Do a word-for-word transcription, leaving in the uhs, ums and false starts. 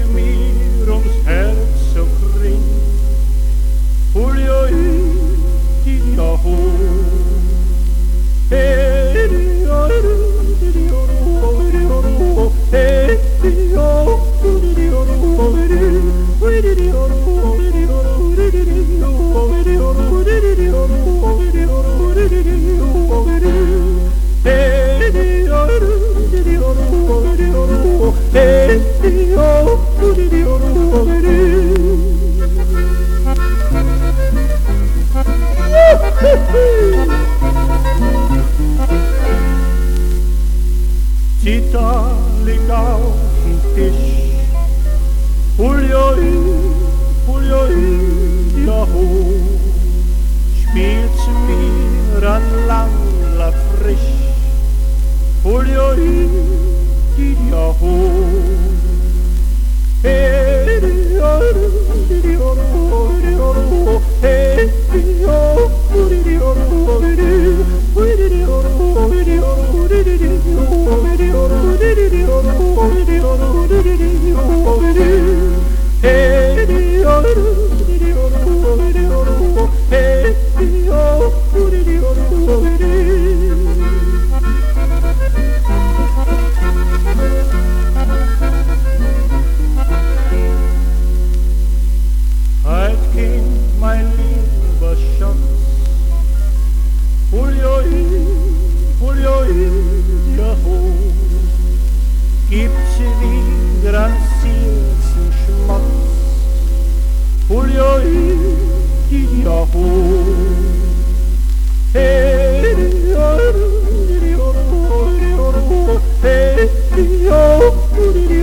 mir ums Herz so kring. Ui, die ho. Hey, di o, di di o, di o, hey, di o, di di o, di di di o, di di o, di di di o, di di o, di di di o, di di o, di di di o, hey, di o, di di o, di di o, hey, di o, di di o, di di. Zita liegt auf dem Tisch, Huljoi, Huljoi, ja ho, spielt mir an Langla frisch, Huljoi, ja ho. Hey, di o, di di o, di di o, hey, di o, di di o, di di, di di o, di di o, di di di o, di di o, di di di o, di di o, di di di o, di di. Hey, di o, di di o, di di o, hey, di o, di di o, di di. Halt Kind, mein lieber Schatz, Huljoi, Huljoi, ja ho, gibt's wieder an süßen Schmatz, Huljoi, ja ho. Hey, di o, di di o, di di o, hey, di o, di di